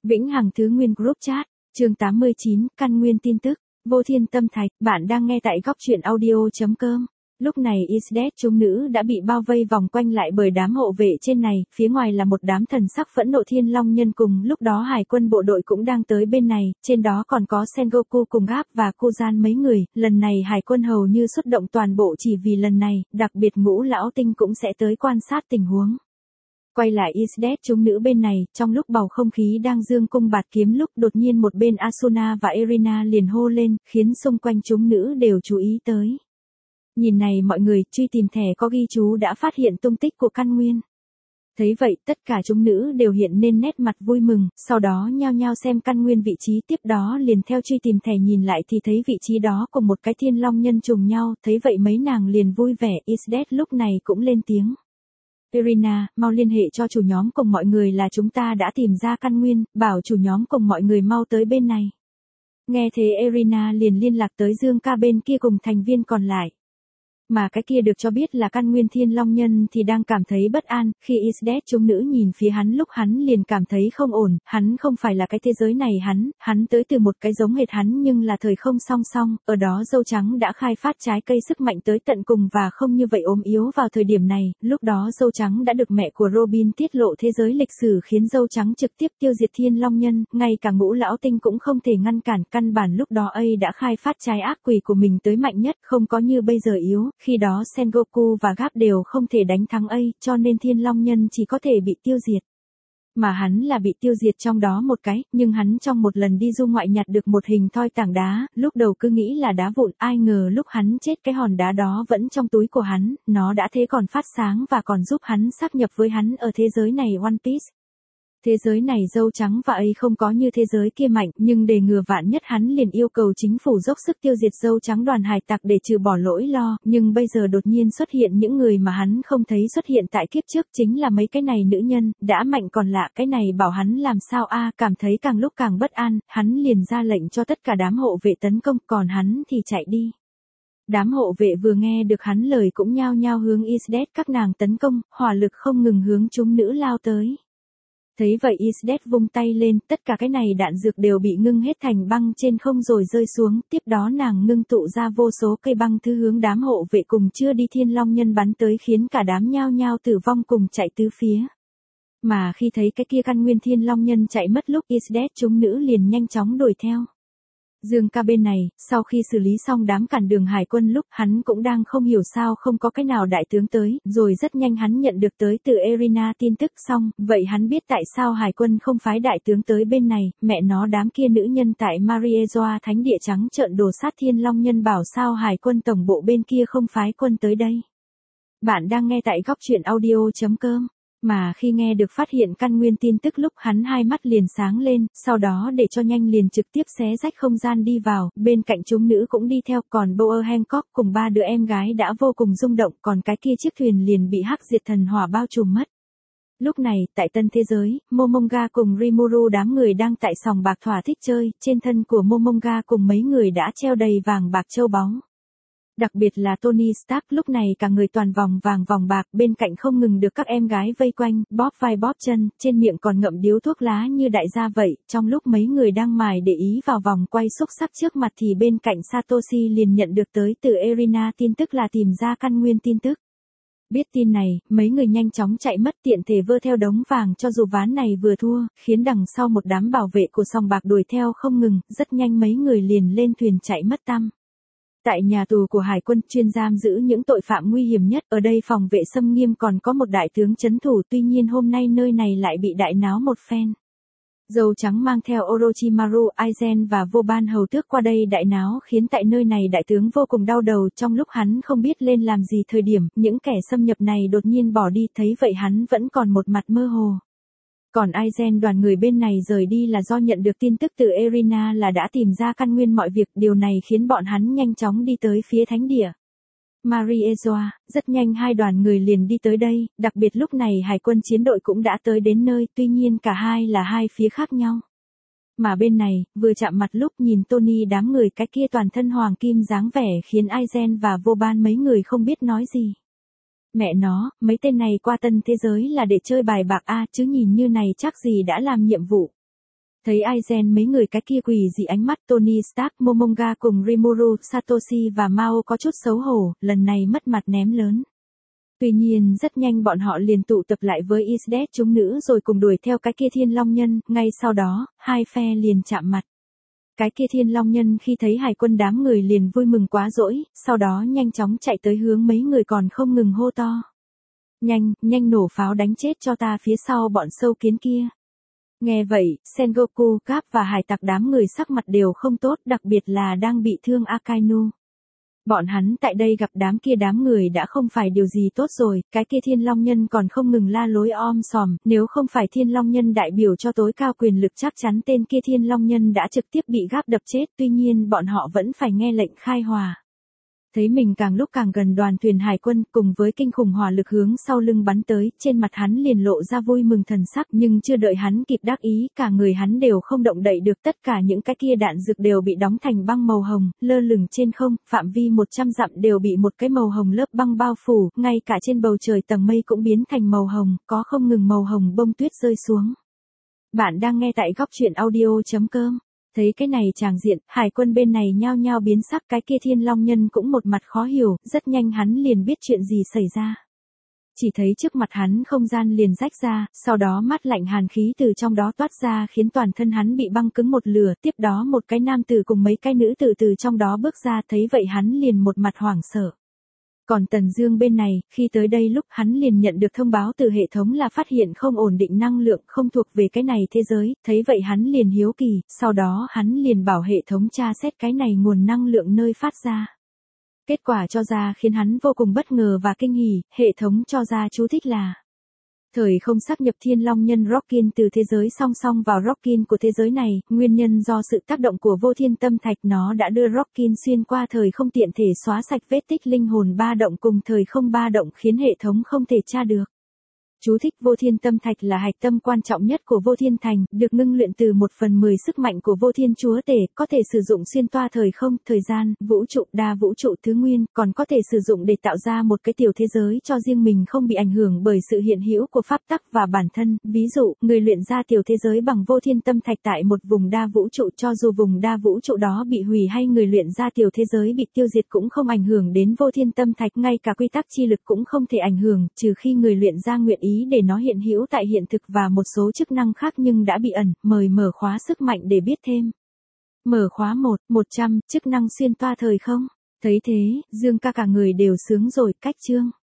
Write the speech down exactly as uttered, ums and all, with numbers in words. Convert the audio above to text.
Vĩnh Hằng Thứ Nguyên Group Chat, chương tám mươi chín, Căn Nguyên tin tức, Vô Thiên Tâm Thạch, bạn đang nghe tại góc truyện audio.com. Lúc này Isdet chúng nữ đã bị bao vây vòng quanh lại bởi đám hộ vệ trên này, phía ngoài là một đám thần sắc phẫn nộ thiên long nhân, cùng lúc đó hải quân bộ đội cũng đang tới bên này, trên đó còn có Sengoku cùng Gap và Kuzan mấy người, lần này hải quân hầu như xuất động toàn bộ chỉ vì lần này, đặc biệt Ngũ Lão Tinh cũng sẽ tới quan sát tình huống. Quay lại Isdet chúng nữ bên này, trong lúc bầu không khí đang dương cung bạt kiếm lúc đột nhiên một bên Asuna và Erina liền hô lên, khiến xung quanh chúng nữ đều chú ý tới. Nhìn này mọi người, truy tìm thẻ có ghi chú đã phát hiện tung tích của Căn Nguyên. Thấy vậy, tất cả chúng nữ đều hiện lên nét mặt vui mừng, sau đó nhao nhao xem Căn Nguyên vị trí, tiếp đó liền theo truy tìm thẻ nhìn lại thì thấy vị trí đó cùng một cái thiên long nhân trùng nhau, thấy vậy mấy nàng liền vui vẻ. Isdet lúc này cũng lên tiếng. Erina, mau liên hệ cho chủ nhóm cùng mọi người là chúng ta đã tìm ra Căn Nguyên, bảo chủ nhóm cùng mọi người mau tới bên này. Nghe thế Erina liền liên lạc tới Dương Ca bên kia cùng thành viên còn lại. Mà cái kia được cho biết là Căn Nguyên Thiên Long Nhân thì đang cảm thấy bất an, khi Isdet chúng nữ nhìn phía hắn lúc hắn liền cảm thấy không ổn, hắn không phải là cái thế giới này hắn, hắn tới từ một cái giống hệt hắn nhưng là thời không song song, ở đó dâu trắng đã khai phát trái cây sức mạnh tới tận cùng và không như vậy ốm yếu vào thời điểm này, lúc đó dâu trắng đã được mẹ của Robin tiết lộ thế giới lịch sử khiến dâu trắng trực tiếp tiêu diệt Thiên Long Nhân, ngay cả Ngũ Lão Tinh cũng không thể ngăn cản, căn bản lúc đó A đã khai phát trái ác quỷ của mình tới mạnh nhất, không có như bây giờ yếu. Khi đó Sengoku và Gap đều không thể đánh thắng A, cho nên Thiên Long Nhân chỉ có thể bị tiêu diệt. Mà hắn là bị tiêu diệt trong đó một cái, nhưng hắn trong một lần đi du ngoại nhặt được một hình thoi tảng đá, lúc đầu cứ nghĩ là đá vụn, ai ngờ lúc hắn chết cái hòn đá đó vẫn trong túi của hắn, nó đã thế còn phát sáng và còn giúp hắn sáp nhập với hắn ở thế giới này One Piece. Thế giới này dâu trắng và A không có như thế giới kia mạnh, nhưng để ngừa vạn nhất hắn liền yêu cầu chính phủ dốc sức tiêu diệt dâu trắng đoàn hải tặc để trừ bỏ lỗi lo, nhưng bây giờ đột nhiên xuất hiện những người mà hắn không thấy xuất hiện tại kiếp trước, chính là mấy cái này nữ nhân, đã mạnh còn lạ, cái này bảo hắn làm sao a, cảm thấy càng lúc càng bất an, hắn liền ra lệnh cho tất cả đám hộ vệ tấn công, còn hắn thì chạy đi. Đám hộ vệ vừa nghe được hắn lời cũng nhao nhao hướng Isdet các nàng tấn công, hỏa lực không ngừng hướng chúng nữ lao tới. Thấy vậy Isdet vung tay lên, tất cả cái này đạn dược đều bị ngưng hết thành băng trên không rồi rơi xuống, tiếp đó nàng ngưng tụ ra vô số cây băng thứ hướng đám hộ vệ cùng chưa đi Thiên Long Nhân bắn tới khiến cả đám nhao nhao tử vong cùng chạy tứ phía. Mà khi thấy cái kia Căn Nguyên Thiên Long Nhân chạy mất lúc Isdet chúng nữ liền nhanh chóng đuổi theo. Dương Ca bên này, sau khi xử lý xong đám cản đường hải quân lúc hắn cũng đang không hiểu sao không có cái nào đại tướng tới, rồi rất nhanh hắn nhận được tới từ Erina tin tức xong, vậy hắn biết tại sao hải quân không phái đại tướng tới bên này, mẹ nó đám kia nữ nhân tại Mariezoa Thánh Địa trắng trợn đồ sát Thiên Long Nhân bảo sao hải quân tổng bộ bên kia không phái quân tới đây. Bạn đang nghe tại góc truyện audio.com. Mà khi nghe được phát hiện Căn Nguyên tin tức lúc hắn hai mắt liền sáng lên, sau đó để cho nhanh liền trực tiếp xé rách không gian đi vào, bên cạnh chúng nữ cũng đi theo, còn Boer Hancock cùng ba đứa em gái đã vô cùng rung động, còn cái kia chiếc thuyền liền bị hắc diệt thần hỏa bao trùm mất. Lúc này, tại tân thế giới, Momonga cùng Rimuru đám người đang tại sòng bạc thỏa thích chơi, trên thân của Momonga cùng mấy người đã treo đầy vàng bạc châu báu. Đặc biệt là Tony Stark lúc này cả người toàn vòng vàng vòng bạc, bên cạnh không ngừng được các em gái vây quanh, bóp vai bóp chân, trên miệng còn ngậm điếu thuốc lá như đại gia vậy, trong lúc mấy người đang mải để ý vào vòng quay xúc sắc trước mặt thì bên cạnh Satoshi liền nhận được tới từ Erina tin tức là tìm ra Căn Nguyên tin tức. Biết tin này, mấy người nhanh chóng chạy mất tiện thể vơ theo đống vàng cho dù ván này vừa thua, khiến đằng sau một đám bảo vệ của sòng bạc đuổi theo không ngừng, rất nhanh mấy người liền lên thuyền chạy mất tăm. Tại nhà tù của hải quân chuyên giam giữ những tội phạm nguy hiểm nhất, ở đây phòng vệ xâm nghiêm còn có một đại tướng trấn thủ, tuy nhiên hôm nay nơi này lại bị đại náo một phen. Dâu trắng mang theo Orochimaru, Aizen và vô ban hầu tước qua đây đại náo khiến tại nơi này đại tướng vô cùng đau đầu, trong lúc hắn không biết lên làm gì thời điểm, những kẻ xâm nhập này đột nhiên bỏ đi, thấy vậy hắn vẫn còn một mặt mơ hồ. Còn Aizen đoàn người bên này rời đi là do nhận được tin tức từ Erina là đã tìm ra Căn Nguyên mọi việc, điều này khiến bọn hắn nhanh chóng đi tới phía thánh địa Mariezoa, rất nhanh hai đoàn người liền đi tới đây, đặc biệt lúc này hải quân chiến đội cũng đã tới đến nơi, tuy nhiên cả hai là hai phía khác nhau. Mà bên này, vừa chạm mặt lúc nhìn Tony đám người cái kia toàn thân hoàng kim dáng vẻ khiến Aizen và vô ban mấy người không biết nói gì. Mẹ nó, mấy tên này qua tân thế giới là để chơi bài bạc a, chứ nhìn như này chắc gì đã làm nhiệm vụ. Thấy Aizen mấy người cái kia quỳ dị ánh mắt Tony Stark, Momonga cùng Rimuru, Satoshi và Mao có chút xấu hổ, lần này mất mặt ném lớn. Tuy nhiên rất nhanh bọn họ liền tụ tập lại với Isdet chúng nữ rồi cùng đuổi theo cái kia Thiên Long Nhân, ngay sau đó, hai phe liền chạm mặt. Cái kia Thiên Long Nhân khi thấy hải quân đám người liền vui mừng quá dỗi, sau đó nhanh chóng chạy tới hướng mấy người còn không ngừng hô to. Nhanh, nhanh nổ pháo đánh chết cho ta phía sau bọn sâu kiến kia. Nghe vậy, Sengoku, Garp và hải tặc đám người sắc mặt đều không tốt, đặc biệt là đang bị thương Akainu. Bọn hắn tại đây gặp đám kia đám người đã không phải điều gì tốt rồi, cái kia Thiên Long Nhân còn không ngừng la lối om sòm, nếu không phải Thiên Long Nhân đại biểu cho tối cao quyền lực chắc chắn tên kia Thiên Long Nhân đã trực tiếp bị Garp đập chết, tuy nhiên bọn họ vẫn phải nghe lệnh khai hòa. Thấy mình càng lúc càng gần đoàn thuyền hải quân cùng với kinh khủng hỏa lực hướng sau lưng bắn tới, trên mặt hắn liền lộ ra vui mừng thần sắc nhưng chưa đợi hắn kịp đắc ý, cả người hắn đều không động đậy được, tất cả những cái kia đạn dược đều bị đóng thành băng màu hồng, lơ lửng trên không, phạm vi một trăm dặm đều bị một cái màu hồng lớp băng bao phủ, ngay cả trên bầu trời tầng mây cũng biến thành màu hồng, có không ngừng màu hồng bông tuyết rơi xuống. Bạn đang nghe tại góc truyện audio chấm com. Thấy cái này tràng diện, hải quân bên này nhao nhao biến sắc, cái kia Thiên Long Nhân cũng một mặt khó hiểu, rất nhanh hắn liền biết chuyện gì xảy ra. Chỉ thấy trước mặt hắn không gian liền rách ra, sau đó mát lạnh hàn khí từ trong đó toát ra khiến toàn thân hắn bị băng cứng một lửa, tiếp đó một cái nam tử cùng mấy cái nữ tử từ trong đó bước ra, thấy vậy hắn liền một mặt hoảng sợ. Còn Tần Dương bên này, khi tới đây lúc hắn liền nhận được thông báo từ hệ thống là phát hiện không ổn định năng lượng không thuộc về cái này thế giới, thấy vậy hắn liền hiếu kỳ, sau đó hắn liền bảo hệ thống tra xét cái này nguồn năng lượng nơi phát ra. Kết quả cho ra khiến hắn vô cùng bất ngờ và kinh hỉ, hệ thống cho ra chú thích là thời không sáp nhập Thiên Long Nhân Rockin từ thế giới song song vào Rockin của thế giới này, nguyên nhân do sự tác động của vô thiên tâm thạch nó đã đưa Rockin xuyên qua thời không tiện thể xóa sạch vết tích linh hồn ba động cùng thời không ba động khiến hệ thống không thể tra được. Chú thích vô thiên tâm thạch là hạch tâm quan trọng nhất của vô thiên thành, được ngưng luyện từ một phần mười sức mạnh của vô thiên chúa tể, có thể sử dụng xuyên toa thời không, thời gian, vũ trụ, đa vũ trụ thứ nguyên, còn có thể sử dụng để tạo ra một cái tiểu thế giới cho riêng mình không bị ảnh hưởng bởi sự hiện hữu của pháp tắc và bản thân. Ví dụ, người luyện ra tiểu thế giới bằng vô thiên tâm thạch tại một vùng đa vũ trụ, cho dù vùng đa vũ trụ đó bị hủy hay người luyện ra tiểu thế giới bị tiêu diệt cũng không ảnh hưởng đến vô thiên tâm thạch, ngay cả quy tắc chi lực cũng không thể ảnh hưởng, trừ khi người luyện ra nguyện ý để nó hiện hữu tại hiện thực và một số chức năng khác nhưng đã bị ẩn, mời mở khóa sức mạnh để biết thêm. Mở khóa một, một trăm, chức năng xuyên toa thời không. Thấy thế, Dương ca cả người đều sướng rồi, cách chương.